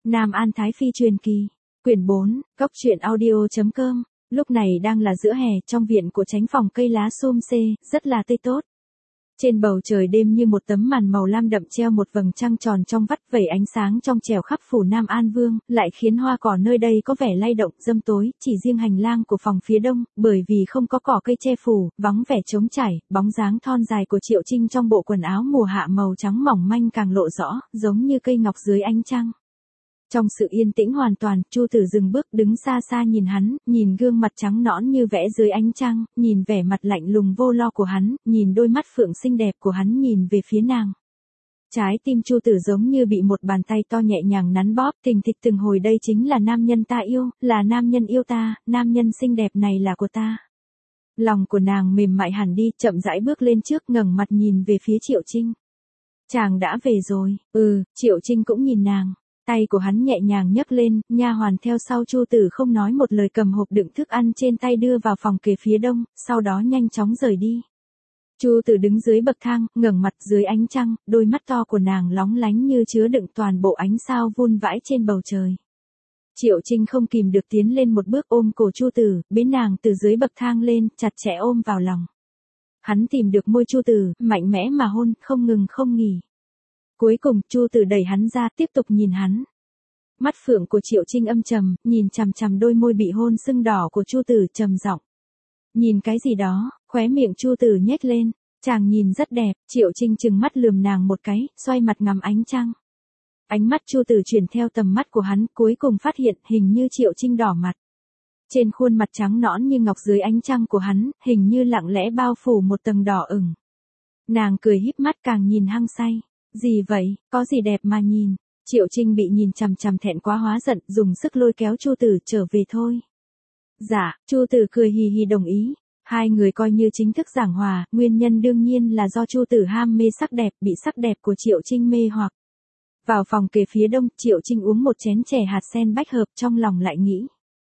Nam An Thái Phi truyền kỳ. Quyển 4, góc truyện audio.com. Lúc này đang là giữa hè, trong viện của Chánh phòng cây lá xum xê, rất là tươi tốt. Trên bầu trời đêm như một tấm màn màu lam đậm treo một vầng trăng tròn trong vắt vẩy ánh sáng trong trẻo khắp phủ Nam An Vương, lại khiến hoa cỏ nơi đây có vẻ lay động, râm tối, chỉ riêng hành lang của phòng phía đông, bởi vì không có cỏ cây che phủ, vắng vẻ trống trải, bóng dáng thon dài của Triệu Trinh trong bộ quần áo mùa hạ màu trắng mỏng manh càng lộ rõ, giống như cây ngọc dưới ánh trăng. Trong sự yên tĩnh hoàn toàn, Chu Tử dừng bước đứng xa xa nhìn hắn, nhìn gương mặt trắng nõn như vẽ dưới ánh trăng, nhìn vẻ mặt lạnh lùng vô lo của hắn, nhìn đôi mắt phượng xinh đẹp của hắn nhìn về phía nàng. Trái tim Chu Tử giống như bị một bàn tay to nhẹ nhàng nắn bóp, thình thịch từng hồi, đây chính là nam nhân ta yêu, là nam nhân yêu ta, nam nhân xinh đẹp này là của ta. Lòng của nàng mềm mại hẳn đi, chậm rãi bước lên trước, ngẩng mặt nhìn về phía Triệu Trinh. Chàng đã về rồi. Triệu Trinh cũng nhìn nàng. Tay của hắn nhẹ nhàng nhấc lên, nha hoàn theo sau Chu Tử không nói một lời cầm hộp đựng thức ăn trên tay đưa vào phòng kề phía đông, sau đó nhanh chóng rời đi. Chu Tử đứng dưới bậc thang, ngẩng mặt dưới ánh trăng, đôi mắt to của nàng lóng lánh như chứa đựng toàn bộ ánh sao vun vãi trên bầu trời. Triệu Trinh không kìm được tiến lên một bước ôm cổ Chu Tử, bế nàng từ dưới bậc thang lên, chặt chẽ ôm vào lòng. Hắn tìm được môi Chu Tử, mạnh mẽ mà hôn, không ngừng không nghỉ. Cuối cùng, Chu Tử đẩy hắn ra, tiếp tục nhìn hắn. Mắt phượng của Triệu Trinh âm trầm, nhìn chằm chằm đôi môi bị hôn sưng đỏ của Chu Tử, trầm giọng. Nhìn cái gì đó? Khóe miệng Chu Tử nhếch lên. Chàng nhìn rất đẹp. Triệu Trinh trừng mắt lườm nàng một cái, xoay mặt ngắm ánh trăng. Ánh mắt Chu Tử chuyển theo tầm mắt của hắn, cuối cùng phát hiện hình như Triệu Trinh đỏ mặt. Trên khuôn mặt trắng nõn như ngọc dưới ánh trăng của hắn, hình như lặng lẽ bao phủ một tầng đỏ ửng. Nàng cười híp mắt càng nhìn hăng say. Gì vậy, có gì đẹp mà nhìn? Triệu Trinh bị nhìn chằm chằm thẹn quá hóa giận, dùng sức lôi kéo Chu Tử trở về thôi. Dạ, Chu Tử cười hì hì đồng ý. Hai người coi như chính thức giảng hòa, nguyên nhân đương nhiên là do Chu Tử ham mê sắc đẹp, bị sắc đẹp của Triệu Trinh mê hoặc. Vào phòng kề phía đông, Triệu Trinh uống một chén chè hạt sen bách hợp, trong lòng lại nghĩ.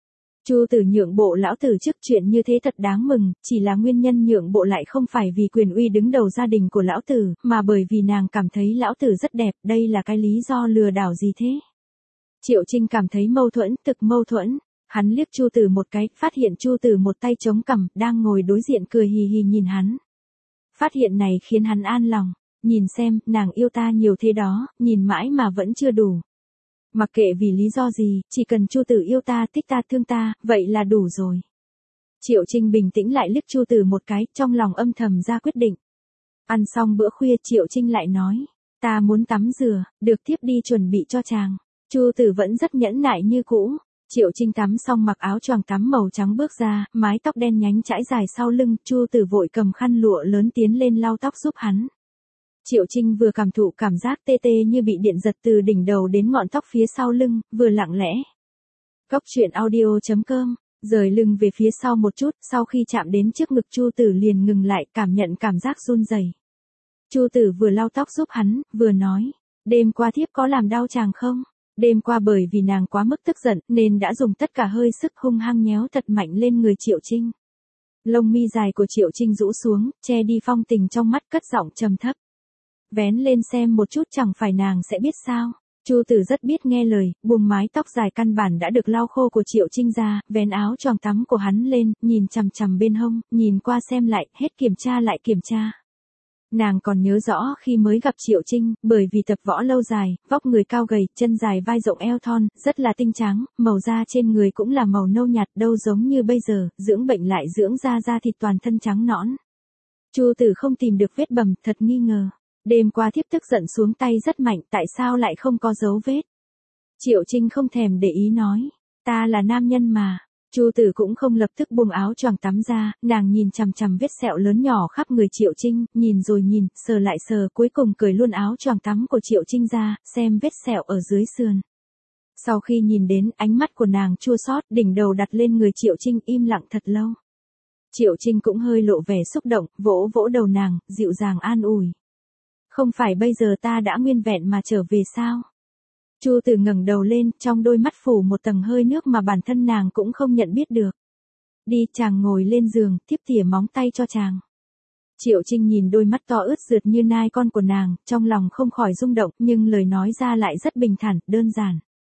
Chu Tử nhượng bộ lão tử trước, chuyện như thế thật đáng mừng, chỉ là nguyên nhân nhượng bộ lại không phải vì quyền uy đứng đầu gia đình của lão tử, mà bởi vì nàng cảm thấy lão tử rất đẹp, đây là cái lý do lừa đảo gì thế? Triệu Trinh cảm thấy mâu thuẫn, thực mâu thuẫn. Hắn liếc Chu Tử một cái, phát hiện Chu Tử một tay chống cằm, đang ngồi đối diện cười hì hì nhìn hắn. Phát hiện này khiến hắn an lòng, nhìn xem, nàng yêu ta nhiều thế đó, nhìn mãi mà vẫn chưa đủ. Mặc kệ vì lý do gì, chỉ cần Chu Tử yêu ta, thích ta, thương ta, vậy là đủ rồi. Triệu Trinh bình tĩnh lại liếc Chu Tử một cái, trong lòng âm thầm ra quyết định. Ăn xong bữa khuya, Triệu Trinh lại nói, ta muốn tắm rửa, được tiếp đi chuẩn bị cho chàng. Chu Tử vẫn rất nhẫn nại như cũ. Triệu Trinh tắm xong mặc áo choàng tắm màu trắng bước ra, mái tóc đen nhánh trải dài sau lưng, Chu Tử vội cầm khăn lụa lớn tiến lên lau tóc giúp hắn. Triệu Trinh vừa cảm thụ cảm giác tê tê như bị điện giật từ đỉnh đầu đến ngọn tóc phía sau lưng, vừa lặng lẽ. Góc truyện audio.com, rời lưng về phía sau một chút, sau khi chạm đến trước ngực Chu Tử liền ngừng lại, cảm nhận cảm giác run rẩy. Chu Tử vừa lau tóc giúp hắn, vừa nói, đêm qua thiếp có làm đau chàng không? Đêm qua bởi vì nàng quá mức tức giận, nên đã dùng tất cả hơi sức hung hăng nhéo thật mạnh lên người Triệu Trinh. Lông mi dài của Triệu Trinh rũ xuống, che đi phong tình trong mắt, cất giọng trầm thấp. Vén lên xem một chút, chẳng phải nàng sẽ biết sao? Chu Tử rất biết nghe lời, buông mái tóc dài căn bản đã được lau khô của Triệu Trinh ra, vén áo choàng tắm của hắn lên, nhìn chằm chằm bên hông, nhìn qua xem lại, hết kiểm tra lại kiểm tra. Nàng còn nhớ rõ khi mới gặp Triệu Trinh, bởi vì tập võ lâu dài, vóc người cao gầy, chân dài vai rộng eo thon, rất là tinh tráng, màu da trên người cũng là màu nâu nhạt, đâu giống như bây giờ, dưỡng bệnh lại dưỡng da thịt toàn thân trắng nõn. Chu Tử không tìm được vết bầm, thật nghi ngờ. Đêm qua thiếp tức giận xuống tay rất mạnh, tại sao lại không có dấu vết? Triệu Trinh không thèm để ý nói, ta là nam nhân mà. Chu Tử cũng không lập tức buông áo choàng tắm ra, nàng nhìn chằm chằm vết sẹo lớn nhỏ khắp người Triệu Trinh, nhìn rồi nhìn, sờ lại sờ, cuối cùng cởi luôn áo choàng tắm của Triệu Trinh ra, xem vết sẹo ở dưới sườn. Sau khi nhìn đến, ánh mắt của nàng chua xót, đỉnh đầu đặt lên người Triệu Trinh, im lặng thật lâu. Triệu Trinh cũng hơi lộ vẻ xúc động, vỗ vỗ đầu nàng, dịu dàng an ủi. Không phải bây giờ ta đã nguyên vẹn mà trở về sao? Chu Tử ngẩng đầu lên, trong đôi mắt phủ một tầng hơi nước mà bản thân nàng cũng không nhận biết được. Đi, chàng ngồi lên giường, tiếp tỉa móng tay cho chàng. Triệu Trinh nhìn đôi mắt to ướt rượt như nai con của nàng, trong lòng không khỏi rung động, nhưng lời nói ra lại rất bình thản, đơn giản.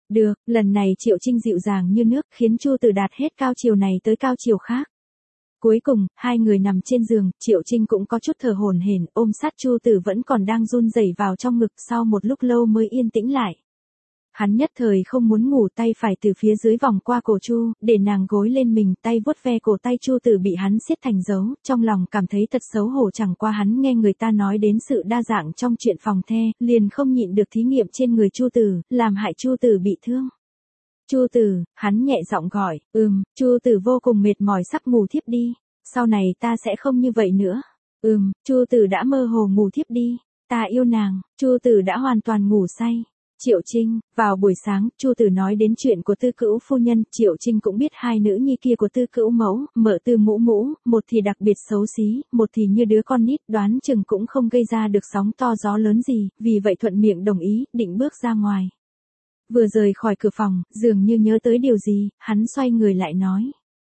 Được, lần này Triệu Trinh dịu dàng như nước khiến Chu Tử đạt hết cao chiều này tới cao chiều khác. Cuối cùng, hai người nằm trên giường, Triệu Trinh cũng có chút thở hổn hển, ôm sát Chu Tử vẫn còn đang run rẩy vào trong ngực, sau một lúc lâu mới yên tĩnh lại. Hắn nhất thời không muốn ngủ, tay phải từ phía dưới vòng qua cổ Chu, để nàng gối lên mình, tay vuốt ve cổ tay Chu Tử bị hắn siết thành dấu, trong lòng cảm thấy thật xấu hổ, chẳng qua hắn nghe người ta nói đến sự đa dạng trong chuyện phòng the, liền không nhịn được thí nghiệm trên người Chu Tử, làm hại Chu Tử bị thương. Chu Tử, hắn nhẹ giọng gọi, Chu Tử vô cùng mệt mỏi sắp ngủ thiếp đi, sau này ta sẽ không như vậy nữa. Chu Tử đã mơ hồ ngủ thiếp đi, ta yêu nàng, Chu Tử đã hoàn toàn ngủ say. Triệu Trinh, vào buổi sáng, Chu Tử nói đến chuyện của Tư Cữu phu nhân, Triệu Trinh cũng biết hai nữ nhi kia của Tư Cữu mẫu, Mợ Tư Mũ Mũ, một thì đặc biệt xấu xí, một thì như đứa con nít, đoán chừng cũng không gây ra được sóng to gió lớn gì, vì vậy thuận miệng đồng ý, định bước ra ngoài. Vừa rời khỏi cửa phòng, dường như nhớ tới điều gì, hắn xoay người lại nói.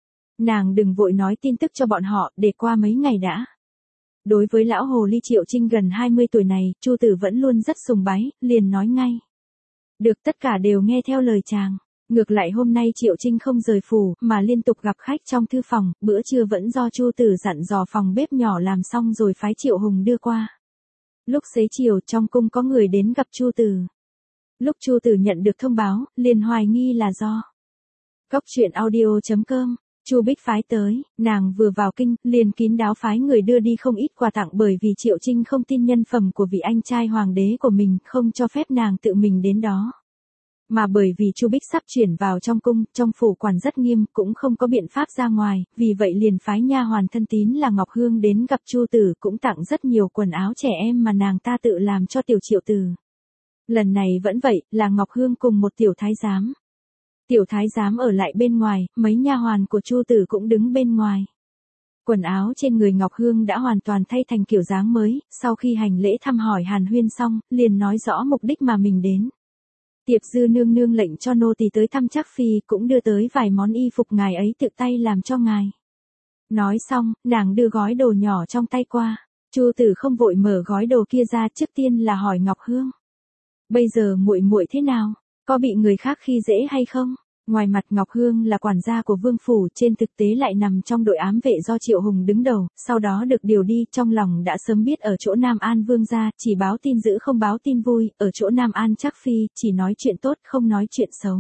Nàng đừng vội nói tin tức cho bọn họ, để qua mấy ngày đã. Đối với lão hồ ly Triệu Trinh gần 20 tuổi này, Chu Tử vẫn luôn rất sùng bái, liền nói ngay. Được, tất cả đều nghe theo lời chàng. Ngược lại hôm nay Triệu Trinh không rời phủ, mà liên tục gặp khách trong thư phòng, bữa trưa vẫn do Chu Tử dặn dò phòng bếp nhỏ làm xong rồi phái Triệu Hùng đưa qua. Lúc xế chiều trong cung có người đến gặp Chu Tử. Lúc Chu Tử nhận được thông báo, liền hoài nghi là do Cóc Truyện Audio.com, Chu Bích phái tới, nàng vừa vào kinh, liền kín đáo phái người đưa đi không ít quà tặng bởi vì Triệu Trinh không tin nhân phẩm của vị anh trai hoàng đế của mình, không cho phép nàng tự mình đến đó. Mà bởi vì Chu Bích sắp chuyển vào trong cung, trong phủ quản rất nghiêm, cũng không có biện pháp ra ngoài, vì vậy liền phái nha hoàn thân tín là Ngọc Hương đến gặp Chu Tử, cũng tặng rất nhiều quần áo trẻ em mà nàng ta tự làm cho tiểu Triệu Tử. Lần này vẫn vậy, là Ngọc Hương cùng một tiểu thái giám. Tiểu thái giám ở lại bên ngoài, mấy nha hoàn của Chu Tử cũng đứng bên ngoài. Quần áo trên người Ngọc Hương đã hoàn toàn thay thành kiểu dáng mới, sau khi hành lễ thăm hỏi hàn huyên xong, liền nói rõ mục đích mà mình đến. Tiệp Dư nương nương lệnh cho nô tỳ tới thăm Trác phi, cũng đưa tới vài món y phục ngài ấy tự tay làm cho ngài. Nói xong, nàng đưa gói đồ nhỏ trong tay qua. Chu Tử không vội mở gói đồ kia ra, trước tiên là hỏi Ngọc Hương. Bây giờ muội muội thế nào? Có bị người khác khi dễ hay không? Ngoài mặt Ngọc Hương là quản gia của vương phủ, trên thực tế lại nằm trong đội ám vệ do Triệu Hùng đứng đầu, sau đó được điều đi, trong lòng đã sớm biết ở chỗ Nam An vương gia, chỉ báo tin dữ không báo tin vui, ở chỗ Nam An Trác phi, chỉ nói chuyện tốt không nói chuyện xấu.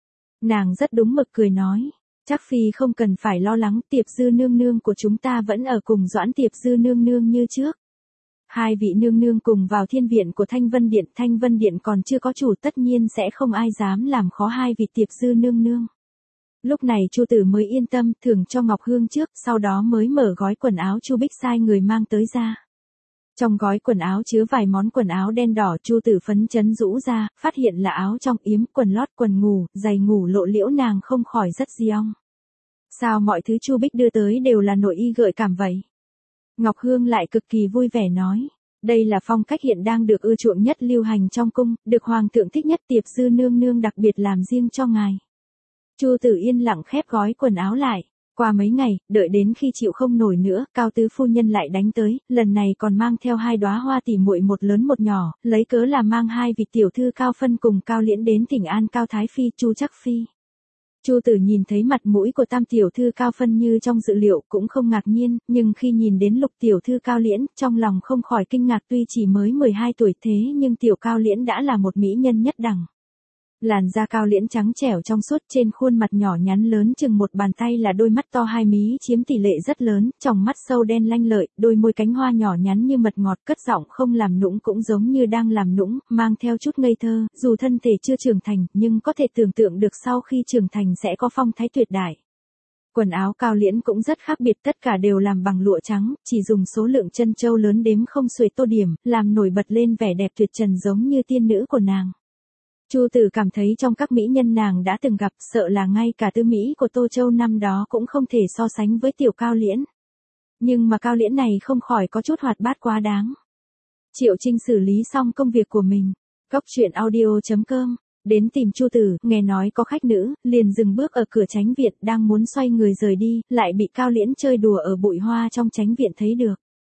Nàng rất đúng mực cười nói, Trác phi không cần phải lo lắng, Tiệp Dư nương nương của chúng ta vẫn ở cùng Doãn Tiệp Dư nương nương như trước. Hai vị nương nương cùng vào thiên viện của Thanh Vân Điện còn chưa có chủ, tất nhiên sẽ không ai dám làm khó hai vị Tiệp Dư nương nương. Lúc này Chu Tử mới yên tâm, thưởng cho Ngọc Hương trước, sau đó mới mở gói quần áo Chu Bích sai người mang tới ra. Trong gói quần áo chứa vài món quần áo đen đỏ, Chu Tử phấn chấn rũ ra, phát hiện là áo trong yếm, quần lót, quần ngủ, giày ngủ lộ liễu, nàng không khỏi rất diong. Sao mọi thứ Chu Bích đưa tới đều là nội y gợi cảm vậy? Ngọc Hương lại cực kỳ vui vẻ nói, đây là phong cách hiện đang được ưa chuộng nhất lưu hành trong cung, được hoàng thượng thích nhất, Tiệp Dư nương nương đặc biệt làm riêng cho ngài. Chu Tử yên lặng khép gói quần áo lại. Qua mấy ngày, đợi đến khi chịu không nổi nữa, Cao tứ phu nhân lại đánh tới, lần này còn mang theo hai đóa hoa tỉ muội, một lớn một nhỏ, lấy cớ là mang hai vị tiểu thư Cao Phân cùng Cao Liễn đến thỉnh an Cao Thái phi, Chu Trác phi. Chu Tử nhìn thấy mặt mũi của tam tiểu thư Cao Phân như trong dự liệu, cũng không ngạc nhiên, nhưng khi nhìn đến lục tiểu thư Cao Liễn, trong lòng không khỏi kinh ngạc, tuy chỉ mới 12 tuổi thế nhưng tiểu Cao Liễn đã là một mỹ nhân nhất đẳng. Làn da Cao Liễn trắng trẻo trong suốt, trên khuôn mặt nhỏ nhắn lớn chừng một bàn tay là đôi mắt to hai mí chiếm tỷ lệ rất lớn, tròng mắt sâu đen lanh lợi, đôi môi cánh hoa nhỏ nhắn như mật ngọt, cất giọng không làm nũng cũng giống như đang làm nũng, mang theo chút ngây thơ, dù thân thể chưa trưởng thành, nhưng có thể tưởng tượng được sau khi trưởng thành sẽ có phong thái tuyệt đại. Quần áo Cao Liễn cũng rất khác biệt, tất cả đều làm bằng lụa trắng, chỉ dùng số lượng chân châu lớn đếm không xuể tô điểm, làm nổi bật lên vẻ đẹp tuyệt trần giống như tiên nữ của nàng. Chu Tử cảm thấy trong các mỹ nhân nàng đã từng gặp, sợ là ngay cả tư mỹ của Tô Châu năm đó cũng không thể so sánh với tiểu Cao Liễn. Nhưng mà Cao Liễn này không khỏi có chút hoạt bát quá đáng. Triệu Trinh xử lý xong công việc của mình. Cóc Truyện Audio.com, đến tìm Chu Tử, nghe nói có khách nữ, liền dừng bước ở cửa chánh viện, đang muốn xoay người rời đi, lại bị Cao Liễn chơi đùa ở bụi hoa trong chánh viện thấy được.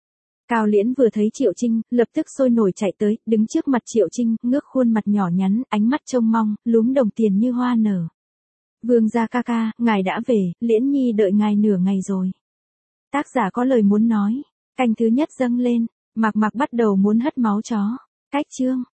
Cao Liễn vừa thấy Triệu Trinh, lập tức sôi nổi chạy tới, đứng trước mặt Triệu Trinh, ngước khuôn mặt nhỏ nhắn, ánh mắt trông mong, lúm đồng tiền như hoa nở. Vương gia ca ca, ngài đã về, Liễn Nhi đợi ngài nửa ngày rồi. Tác giả có lời muốn nói. Canh thứ nhất dâng lên, Mạc Mạc bắt đầu muốn hất máu chó. Cách chương.